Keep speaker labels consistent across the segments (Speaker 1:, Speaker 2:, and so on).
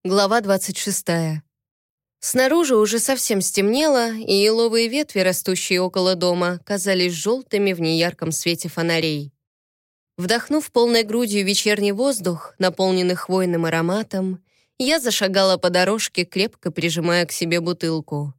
Speaker 1: Глава 26. Снаружи уже совсем стемнело, и еловые ветви, растущие около дома, казались желтыми в неярком свете фонарей. Вдохнув полной грудью вечерний воздух, наполненный хвойным ароматом, я зашагала по дорожке, крепко прижимая к себе бутылку.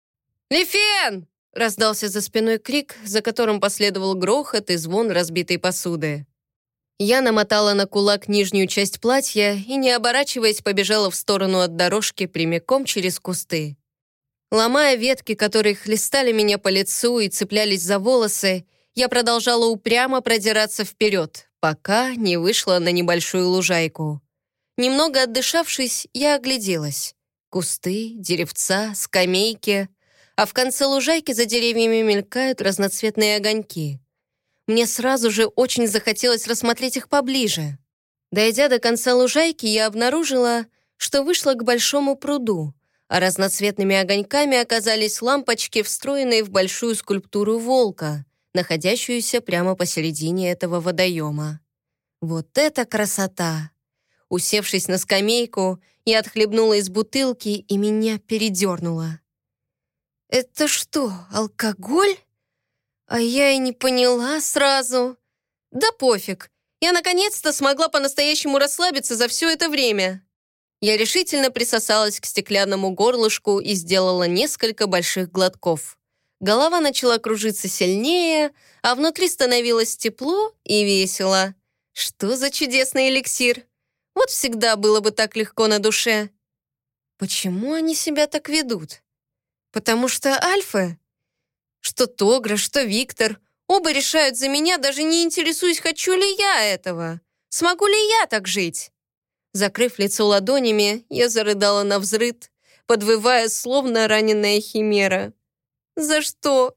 Speaker 1: «Лифен!» — раздался за спиной крик, за которым последовал грохот и звон разбитой посуды. Я намотала на кулак нижнюю часть платья и, не оборачиваясь, побежала в сторону от дорожки прямиком через кусты. Ломая ветки, которые хлестали меня по лицу и цеплялись за волосы, я продолжала упрямо продираться вперед, пока не вышла на небольшую лужайку. Немного отдышавшись, я огляделась. Кусты, деревца, скамейки, а в конце лужайки за деревьями мелькают разноцветные огоньки. Мне сразу же очень захотелось рассмотреть их поближе. Дойдя до конца лужайки, я обнаружила, что вышла к большому пруду, а разноцветными огоньками оказались лампочки, встроенные в большую скульптуру волка, находящуюся прямо посередине этого водоема. Вот это красота! Усевшись на скамейку, я отхлебнула из бутылки, и меня передернуло. «Это что, алкоголь?» А я и не поняла сразу. Да пофиг. Я наконец-то смогла по-настоящему расслабиться за все это время. Я решительно присосалась к стеклянному горлышку и сделала несколько больших глотков. Голова начала кружиться сильнее, а внутри становилось тепло и весело. Что за чудесный эликсир? Вот всегда было бы так легко на душе. Почему они себя так ведут? Потому что альфы? Что Тогра, что Виктор. Оба решают за меня, даже не интересуясь, хочу ли я этого. Смогу ли я так жить? Закрыв лицо ладонями, я зарыдала навзрыд, подвывая, словно раненая химера. За что?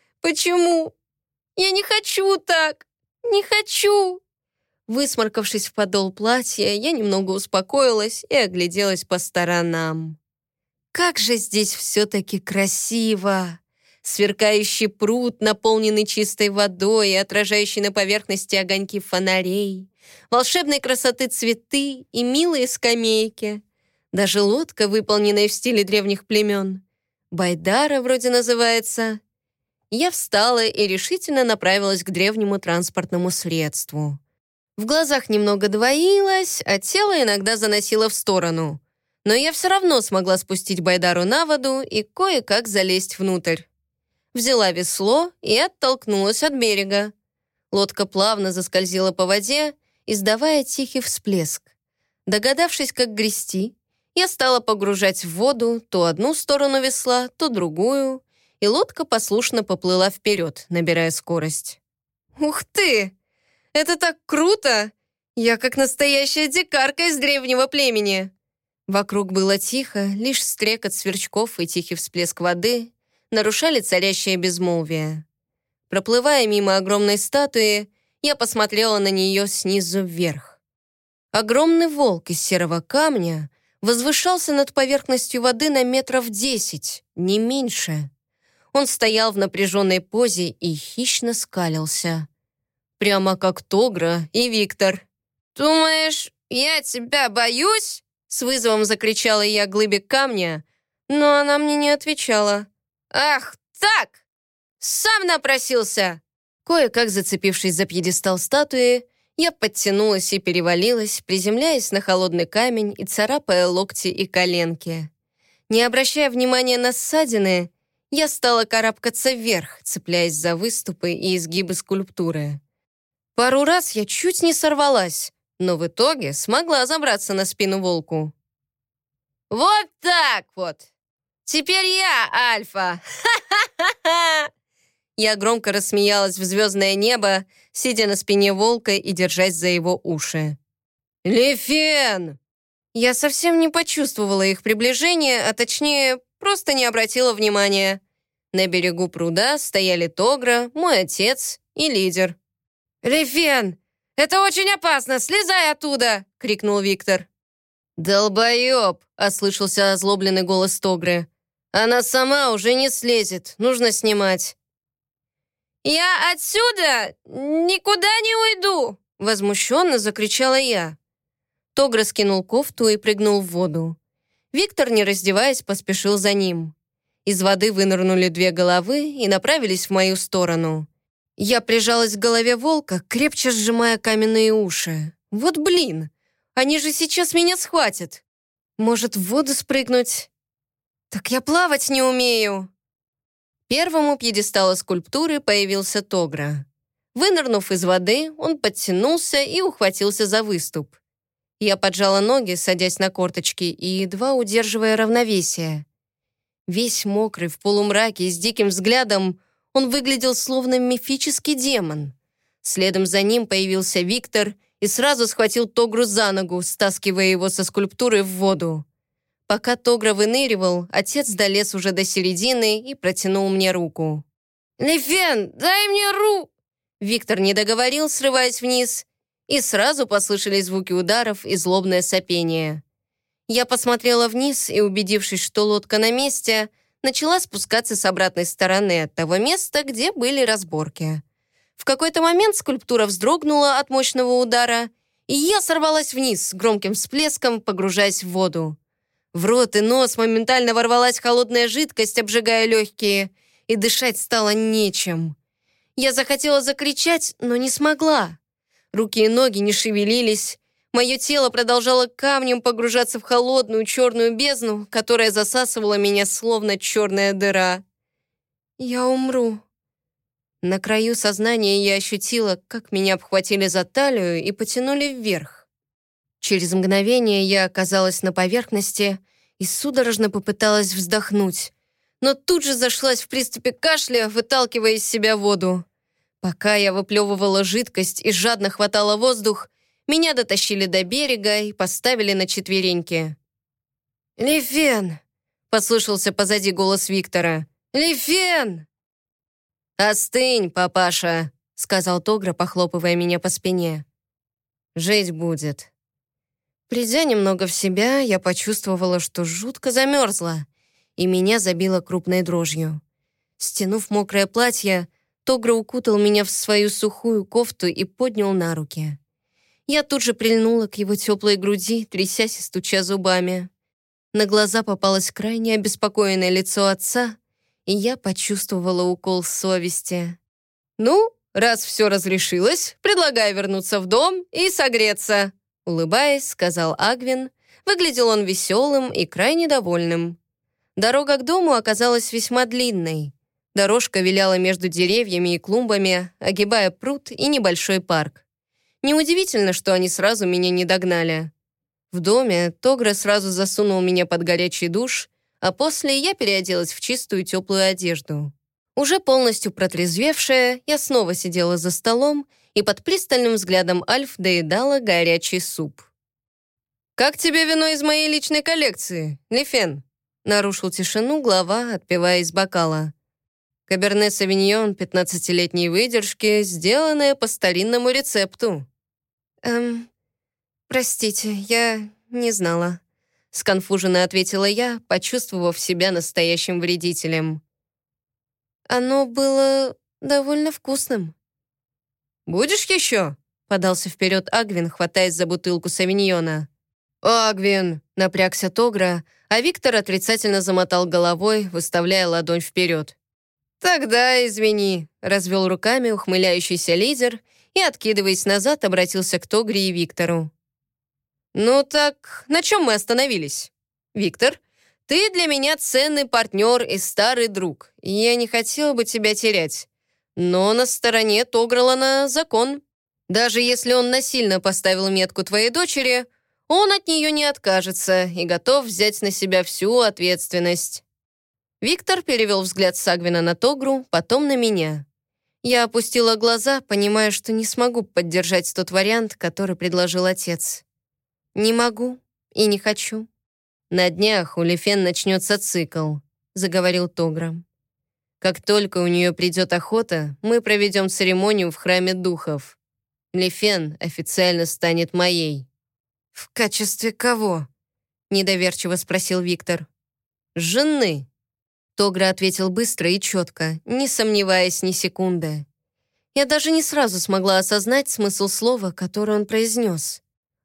Speaker 1: Почему? Я не хочу так. Не хочу. Высморкавшись в подол платья, я немного успокоилась и огляделась по сторонам. Как же здесь все-таки красиво! Сверкающий пруд, наполненный чистой водой и отражающий на поверхности огоньки фонарей, волшебной красоты цветы и милые скамейки. Даже лодка, выполненная в стиле древних племен. Байдара вроде называется. Я встала и решительно направилась к древнему транспортному средству. В глазах немного двоилось, а тело иногда заносило в сторону. Но я все равно смогла спустить Байдару на воду и кое-как залезть внутрь. Взяла весло и оттолкнулась от берега. Лодка плавно заскользила по воде, издавая тихий всплеск. Догадавшись, как грести, я стала погружать в воду то одну сторону весла, то другую, и лодка послушно поплыла вперед, набирая скорость. «Ух ты! Это так круто! Я как настоящая дикарка из древнего племени!» Вокруг было тихо, лишь стрекот сверчков и тихий всплеск воды нарушали царящее безмолвие. Проплывая мимо огромной статуи, я посмотрела на нее снизу вверх. Огромный волк из серого камня возвышался над поверхностью воды на 10 метров, не меньше. Он стоял в напряженной позе и хищно скалился. Прямо как Тогра и Виктор. «Думаешь, я тебя боюсь?» С вызовом закричала я глыбе камня, но она мне не отвечала. «Ах, так! Сам напросился!» Кое-как зацепившись за пьедестал статуи, я подтянулась и перевалилась, приземляясь на холодный камень и царапая локти и коленки. Не обращая внимания на ссадины, я стала карабкаться вверх, цепляясь за выступы и изгибы скульптуры. Пару раз я чуть не сорвалась, но в итоге смогла забраться на спину волку. «Вот так вот! Теперь я альфа! Ха-ха-ха-ха!» Я громко рассмеялась в звездное небо, сидя на спине волка и держась за его уши. «Лифен!» Я совсем не почувствовала их приближения, а точнее, просто не обратила внимания. На берегу пруда стояли Тогра, мой отец и лидер. «Лифен, это очень опасно! Слезай оттуда!» — крикнул Виктор. «Долбоеб!» — ослышался озлобленный голос Тогры. «Она сама уже не слезет, нужно снимать». «Я отсюда никуда не уйду!» — возмущенно закричала я. Тогра скинул кофту и прыгнул в воду. Виктор, не раздеваясь, поспешил за ним. Из воды вынырнули 2 головы и направились в мою сторону. Я прижалась к голове волка, крепче сжимая каменные уши. Вот блин, они же сейчас меня схватят. Может, в воду спрыгнуть? Так я плавать не умею. Первым у пьедестала скульптуры появился Тогра. Вынырнув из воды, он подтянулся и ухватился за выступ. Я поджала ноги, садясь на корточки и едва удерживая равновесие. Весь мокрый, в полумраке и с диким взглядом, он выглядел словно мифический демон. Следом за ним появился Виктор и сразу схватил Тогру за ногу, стаскивая его со скульптуры в воду. Пока Тогра выныривал, отец долез уже до середины и протянул мне руку. «Лифен, дай мне руку!» Виктор не договорил, срываясь вниз, и сразу послышались звуки ударов и злобное сопение. Я посмотрела вниз и, убедившись, что лодка на месте, начала спускаться с обратной стороны от того места, где были разборки. В какой-то момент скульптура вздрогнула от мощного удара, и я сорвалась вниз с громким всплеском, погружаясь в воду. В рот и нос моментально ворвалась холодная жидкость, обжигая легкие, и дышать стало нечем. Я захотела закричать, но не смогла. Руки и ноги не шевелились. Мое тело продолжало камнем погружаться в холодную черную бездну, которая засасывала меня словно черная дыра. Я умру. На краю сознания я ощутила, как меня обхватили за талию и потянули вверх. Через мгновение я оказалась на поверхности и судорожно попыталась вздохнуть, но тут же зашлась в приступе кашля, выталкивая из себя воду. Пока я выплевывала жидкость и жадно хватала воздух, меня дотащили до берега и поставили на четвереньки. «Лифен!» — послышался позади голос Виктора. «Лифен!» «Остынь, папаша!» — сказал Тогра, похлопывая меня по спине. «Жить будет». Придя немного в себя, я почувствовала, что жутко замерзла, и меня забило крупной дрожью. Стянув мокрое платье, Тогра укутал меня в свою сухую кофту и поднял на руки. Я тут же прильнула к его теплой груди, трясясь и стуча зубами. На глаза попалось крайне обеспокоенное лицо отца, и я почувствовала укол совести. «Ну, раз все разрешилось, предлагаю вернуться в дом и согреться», улыбаясь, сказал Агвин. Выглядел он веселым и крайне довольным. Дорога к дому оказалась весьма длинной. Дорожка виляла между деревьями и клумбами, огибая пруд и небольшой парк. Неудивительно, что они сразу меня не догнали. В доме Тогра сразу засунул меня под горячий душ, а после я переоделась в чистую теплую одежду. Уже полностью протрезвевшая, я снова сидела за столом и под пристальным взглядом Альф доедала горячий суп. «Как тебе вино из моей личной коллекции, Лифен?» нарушил тишину глава, отпивая из бокала. «Каберне-савиньон 15-летней выдержки, сделанное по старинному рецепту». «Простите, я не знала», — сконфуженно ответила я, почувствовав себя настоящим вредителем. «Оно было довольно вкусным». «Будешь еще?» — подался вперед Агвин, хватаясь за бутылку савиньона. «Агвин!» — напрягся Тогра, а Виктор отрицательно замотал головой, выставляя ладонь вперед. «Тогда извини», — развел руками ухмыляющийся лидер и, откидываясь назад, обратился к Тогре и Виктору. «Ну так, на чем мы остановились? Виктор, ты для меня ценный партнер и старый друг, и я не хотел бы тебя терять. Но на стороне Тогралана закон. Даже если он насильно поставил метку твоей дочери, он от нее не откажется и готов взять на себя всю ответственность». Виктор перевел взгляд с Агвина на Тогру, потом на меня. Я опустила глаза, понимая, что не смогу поддержать тот вариант, который предложил отец. «Не могу и не хочу». «На днях у Лифен начнется цикл», — заговорил Тогра. «Как только у нее придет охота, мы проведем церемонию в храме духов. Лифен официально станет моей». «В качестве кого?» — недоверчиво спросил Виктор. «Жены». Тогра ответил быстро и четко, не сомневаясь ни секунды. Я даже не сразу смогла осознать смысл слова, которое он произнес.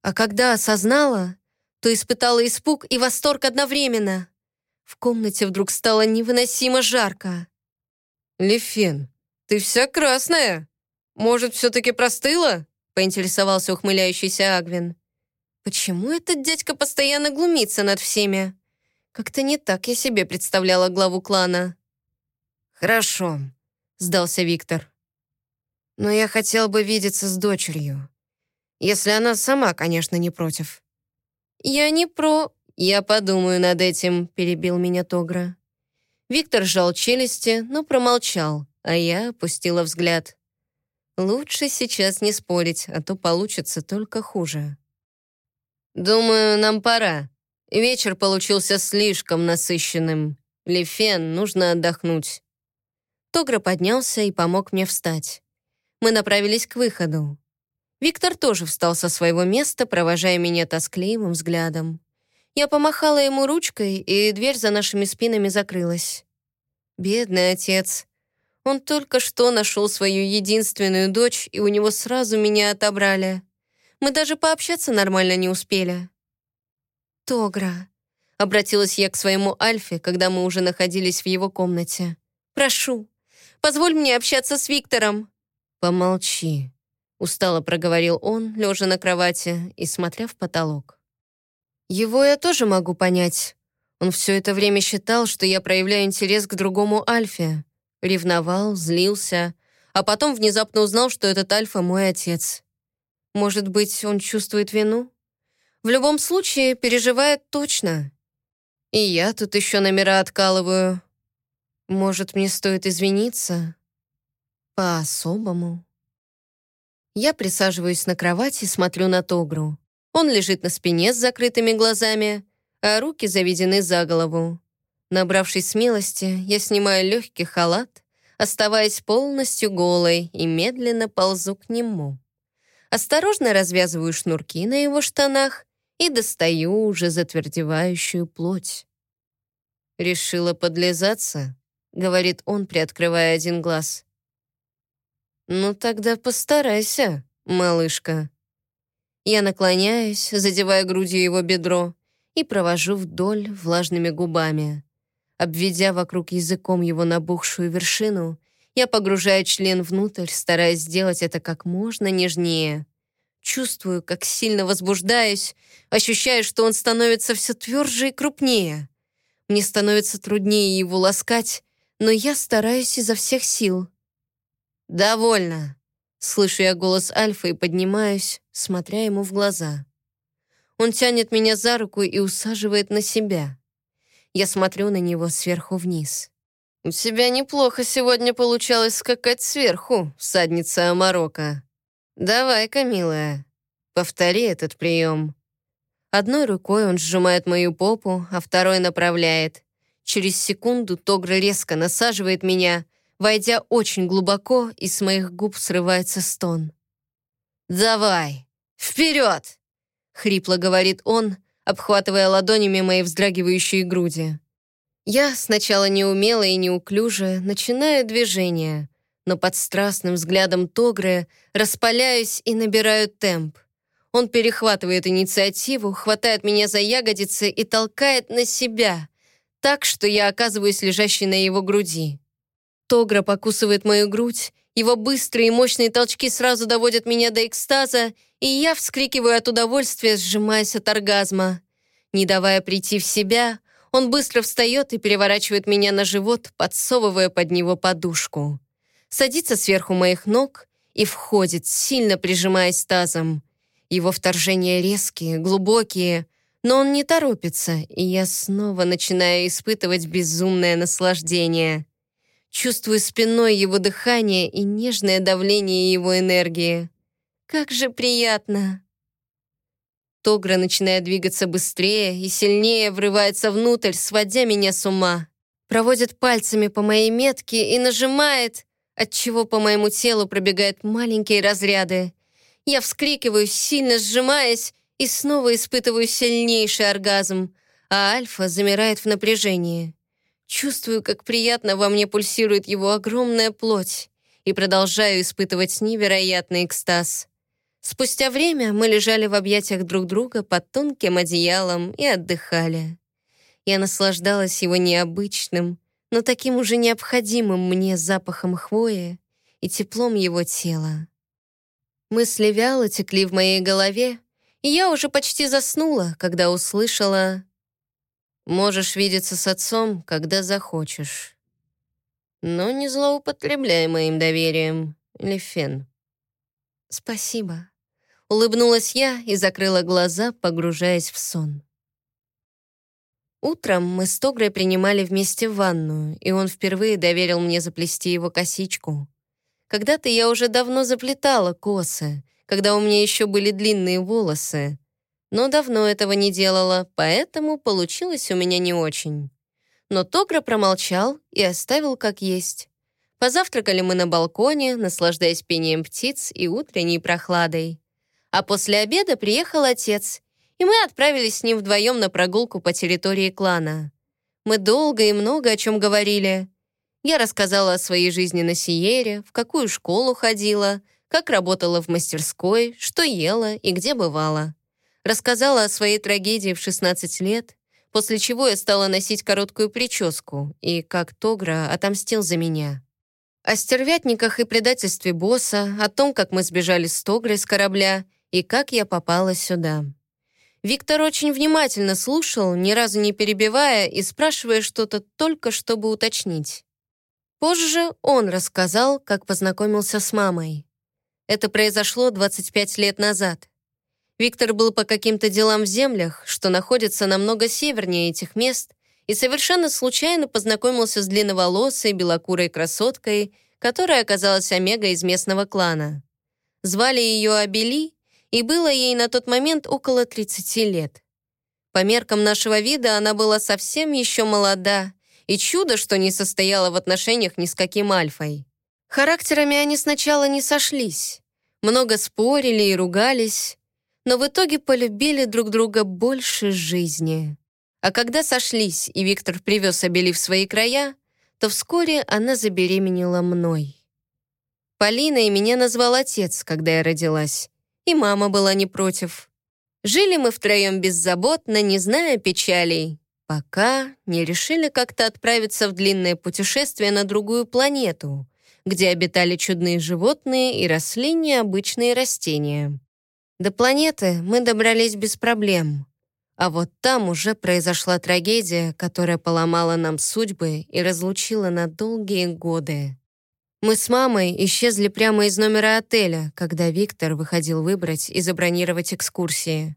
Speaker 1: А когда осознала, то испытала испуг и восторг одновременно. В комнате вдруг стало невыносимо жарко. «Лифен, ты вся красная. Может, все-таки простыла?» — поинтересовался ухмыляющийся Агвин. «Почему этот дядька постоянно глумится над всеми? Как-то не так я себе представляла главу клана». «Хорошо», — сдался Виктор. «Но я хотел бы видеться с дочерью. Если она сама, конечно, не против». «Я не про...» «Я подумаю над этим», — перебил меня Тогра. Виктор сжал челюсти, но промолчал, а я опустила взгляд. Лучше сейчас не спорить, а то получится только хуже. «Думаю, нам пора. Вечер получился слишком насыщенным. Лифен, нужно отдохнуть». Тогра поднялся и помог мне встать. Мы направились к выходу. Виктор тоже встал со своего места, провожая меня тоскливым взглядом. Я помахала ему ручкой, и дверь за нашими спинами закрылась. Бедный отец. Он только что нашел свою единственную дочь, и у него сразу меня отобрали. Мы даже пообщаться нормально не успели. «Тогра», — обратилась я к своему Альфе, когда мы уже находились в его комнате. «Прошу, позволь мне общаться с Виктором». «Помолчи», — устало проговорил он, лежа на кровати и смотря в потолок. Его я тоже могу понять. Он все это время считал, что я проявляю интерес к другому Альфе. Ревновал, злился, а потом внезапно узнал, что этот Альфа мой отец. Может быть, он чувствует вину? В любом случае, переживает точно. И я тут еще номера откалываю. Может, мне стоит извиниться? По-особому. Я присаживаюсь на кровати и смотрю на Тогру. Он лежит на спине с закрытыми глазами, а руки заведены за голову. Набравшись смелости, я снимаю легкий халат, оставаясь полностью голой, и медленно ползу к нему. Осторожно развязываю шнурки на его штанах и достаю уже затвердевающую плоть. «Решила подлизаться?» — говорит он, приоткрывая один глаз. «Ну тогда постарайся, малышка». Я наклоняюсь, задевая грудью его бедро, и провожу вдоль влажными губами. Обведя вокруг языком его набухшую вершину, я погружаю член внутрь, стараясь сделать это как можно нежнее. Чувствую, как сильно возбуждаюсь, ощущаю, что он становится все тверже и крупнее. Мне становится труднее его ласкать, но я стараюсь изо всех сил. «Довольно», — слышу я голос Альфа и поднимаюсь, смотря ему в глаза. Он тянет меня за руку и усаживает на себя. Я смотрю на него сверху вниз. «У тебя неплохо сегодня получалось скакать сверху, всадница Амарока. Давай-ка, милая, повтори этот прием». Одной рукой он сжимает мою попу, а второй направляет. Через секунду Тогра резко насаживает меня, войдя очень глубоко, и с моих губ срывается стон. «Давай, вперед!» — хрипло говорит он, обхватывая ладонями мои вздрагивающие груди. Я сначала неумело и неуклюже начинаю движение, но под страстным взглядом Тогры распаляюсь и набираю темп. Он перехватывает инициативу, хватает меня за ягодицы и толкает на себя, так, что я оказываюсь лежащей на его груди. Тогра покусывает мою грудь, его быстрые и мощные толчки сразу доводят меня до экстаза, и я вскрикиваю от удовольствия, сжимаясь от оргазма. Не давая прийти в себя, он быстро встает и переворачивает меня на живот, подсовывая под него подушку. Садится сверху моих ног и входит, сильно прижимаясь тазом. Его вторжения резкие, глубокие, но он не торопится, и я снова начинаю испытывать безумное наслаждение. Чувствую спиной его дыхание и нежное давление его энергии. Как же приятно! Тогра начинает двигаться быстрее и сильнее, врывается внутрь, сводя меня с ума. Проводит пальцами по моей метке и нажимает, отчего по моему телу пробегают маленькие разряды. Я вскрикиваю, сильно сжимаясь, и снова испытываю сильнейший оргазм, а Альфа замирает в напряжении. Чувствую, как приятно во мне пульсирует его огромная плоть, и продолжаю испытывать невероятный экстаз. Спустя время мы лежали в объятиях друг друга под тонким одеялом и отдыхали. Я наслаждалась его необычным, но таким уже необходимым мне запахом хвои и теплом его тела. Мысли вяло текли в моей голове, и я уже почти заснула, когда услышала: «Можешь видеться с отцом, когда захочешь. Но не злоупотребляй моим доверием, Лифен». «Спасибо», — улыбнулась я и закрыла глаза, погружаясь в сон. Утром мы с Тогрой принимали вместе ванную, и он впервые доверил мне заплести его косичку. Когда-то я уже давно заплетала косы, когда у меня еще были длинные волосы, но давно этого не делала, поэтому получилось у меня не очень. Но Тогра промолчал и оставил как есть. Позавтракали мы на балконе, наслаждаясь пением птиц и утренней прохладой. А после обеда приехал отец, и мы отправились с ним вдвоем на прогулку по территории клана. Мы долго и много о чем говорили. Я рассказала о своей жизни на Сиере, в какую школу ходила, как работала в мастерской, что ела и где бывала. Рассказала о своей трагедии в 16 лет, после чего я стала носить короткую прическу, и как Тогра отомстил за меня. О стервятниках и предательстве босса, о том, как мы сбежали с Тогрой с корабля и как я попала сюда. Виктор очень внимательно слушал, ни разу не перебивая и спрашивая что-то только, чтобы уточнить. Позже он рассказал, как познакомился с мамой. Это произошло 25 лет назад. Виктор был по каким-то делам в землях, что находятся намного севернее этих мест, и совершенно случайно познакомился с длинноволосой белокурой красоткой, которая оказалась Омегой из местного клана. Звали ее Абели, и было ей на тот момент около 30 лет. По меркам нашего вида она была совсем еще молода, и чудо, что не состояла в отношениях ни с каким альфой. Характерами они сначала не сошлись, много спорили и ругались, но в итоге полюбили друг друга больше жизни. А когда сошлись, и Виктор привез Абели в свои края, то вскоре она забеременела мной. Полиной меня назвал отец, когда я родилась, и мама была не против. Жили мы втроем беззаботно, не зная печалей, пока не решили как-то отправиться в длинное путешествие на другую планету, где обитали чудные животные и росли необычные растения. До планеты мы добрались без проблем, а вот там уже произошла трагедия, которая поломала нам судьбы и разлучила на долгие годы. Мы с мамой исчезли прямо из номера отеля, когда Виктор выходил выбрать и забронировать экскурсии.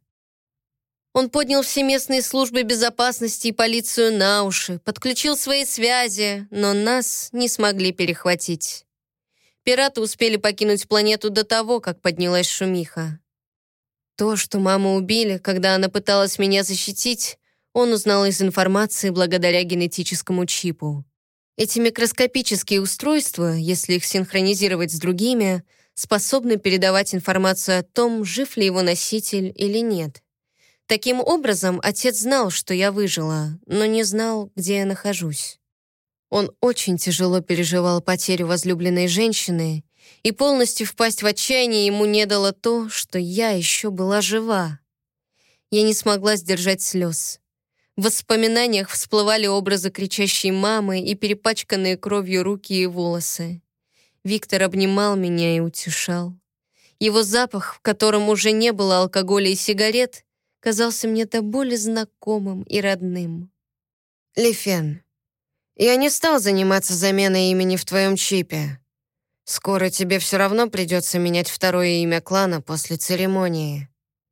Speaker 1: Он поднял все местные службы безопасности и полицию на уши, подключил свои связи, но нас не смогли перехватить. Пираты успели покинуть планету до того, как поднялась шумиха. То, что маму убили, когда она пыталась меня защитить, он узнал из информации благодаря генетическому чипу. Эти микроскопические устройства, если их синхронизировать с другими, способны передавать информацию о том, жив ли его носитель или нет. Таким образом, отец знал, что я выжила, но не знал, где я нахожусь. Он очень тяжело переживал потерю возлюбленной женщины, и полностью впасть в отчаяние ему не дало то, что я еще была жива. Я не смогла сдержать слез. В воспоминаниях всплывали образы кричащей мамы и перепачканные кровью руки и волосы. Виктор обнимал меня и утешал. Его запах, в котором уже не было алкоголя и сигарет, казался мне до боли знакомым и родным. «Лифен, я не стал заниматься заменой имени в твоем чипе. Скоро тебе все равно придется менять второе имя клана после церемонии.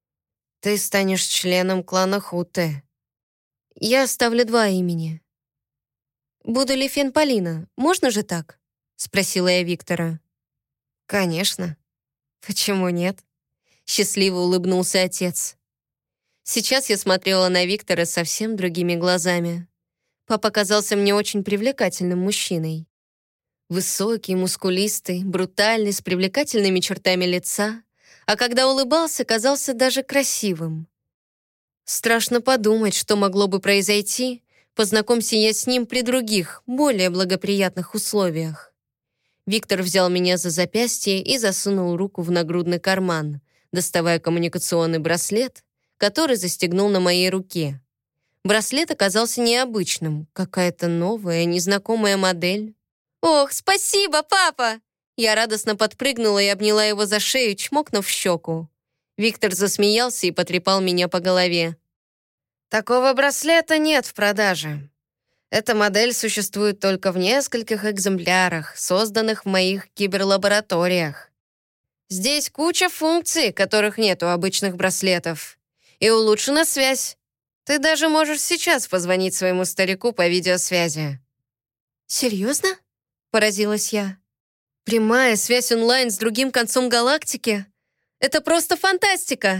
Speaker 1: Ты станешь членом клана Хуте». «Я оставлю 2 имени». «Буду Лифен Полина, можно же так?» — спросила я Виктора. «Конечно. Почему нет?» — счастливо улыбнулся отец. Сейчас я смотрела на Виктора совсем другими глазами. Папа казался мне очень привлекательным мужчиной. Высокий, мускулистый, брутальный, с привлекательными чертами лица, а когда улыбался, казался даже красивым. Страшно подумать, что могло бы произойти, познакомься я с ним при других, более благоприятных условиях. Виктор взял меня за запястье и засунул руку в нагрудный карман, доставая коммуникационный браслет, который застегнул на моей руке. Браслет оказался необычным, какая-то новая, незнакомая модель. «Ох, спасибо, папа!» Я радостно подпрыгнула и обняла его за шею, чмокнув в щеку. Виктор засмеялся и потрепал меня по голове. «Такого браслета нет в продаже. Эта модель существует только в нескольких экземплярах, созданных в моих киберлабораториях. Здесь куча функций, которых нет у обычных браслетов. И улучшена связь. Ты даже можешь сейчас позвонить своему старику по видеосвязи». «Серьезно?» — поразилась я. «Прямая связь онлайн с другим концом галактики? Это просто фантастика!»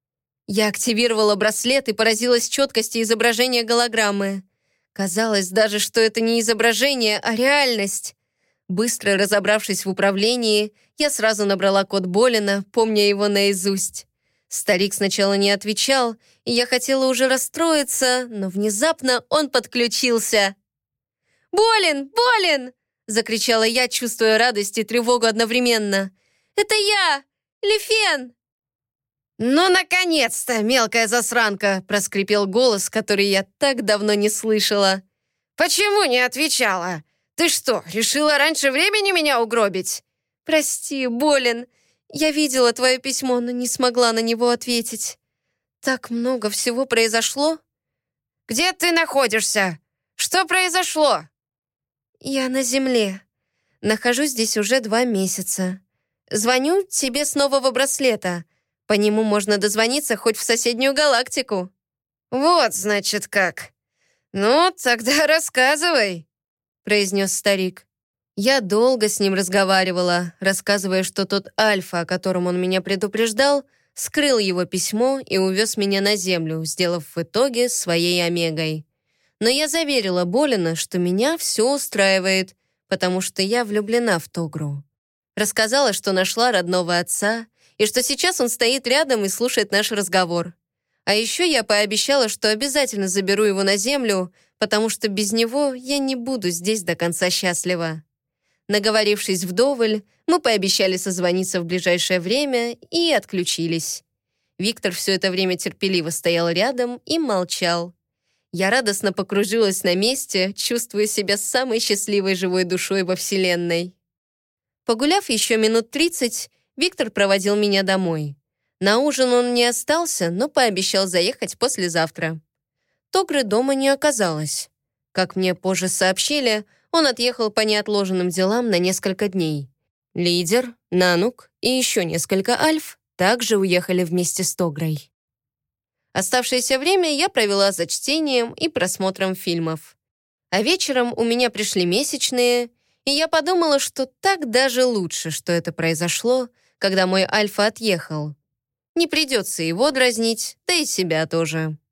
Speaker 1: Я активировала браслет и поразилась четкости изображения голограммы. Казалось даже, что это не изображение, а реальность. Быстро разобравшись в управлении, я сразу набрала код Болина, помня его наизусть. Старик сначала не отвечал, и я хотела уже расстроиться, но внезапно он подключился. «Болин! Болин!» — закричала я, чувствуя радость и тревогу одновременно. «Это я! Лифен!» «Ну, наконец-то, мелкая засранка!» — проскрипел голос, который я так давно не слышала. «Почему не отвечала? Ты что, решила раньше времени меня угробить?» «Прости, Болин. Я видела твое письмо, но не смогла на него ответить. Так много всего произошло». «Где ты находишься? Что произошло?» «Я на Земле. Нахожусь здесь уже 2 месяца. Звоню тебе с нового браслета. По нему можно дозвониться хоть в соседнюю галактику». «Вот, значит, как. Ну, тогда рассказывай», — произнес старик. Я долго с ним разговаривала, рассказывая, что тот Альфа, о котором он меня предупреждал, скрыл его письмо и увез меня на Землю, сделав в итоге своей Омегой. Но я заверила Болина, что меня все устраивает, потому что я влюблена в Тогру. Рассказала, что нашла родного отца, и что сейчас он стоит рядом и слушает наш разговор. А еще я пообещала, что обязательно заберу его на Землю, потому что без него я не буду здесь до конца счастлива. Наговорившись вдоволь, мы пообещали созвониться в ближайшее время и отключились. Виктор все это время терпеливо стоял рядом и молчал. Я радостно покружилась на месте, чувствуя себя самой счастливой живой душой во Вселенной. Погуляв еще минут 30, Виктор проводил меня домой. На ужин он не остался, но пообещал заехать послезавтра. Тогры дома не оказалось. Как мне позже сообщили, он отъехал по неотложенным делам на несколько дней. Лидер, Нанук и еще несколько альф также уехали вместе с Тогрой. Оставшееся время я провела за чтением и просмотром фильмов. А вечером у меня пришли месячные, и я подумала, что так даже лучше, что это произошло, когда мой Альфа отъехал. Не придется его дразнить, да и себя тоже.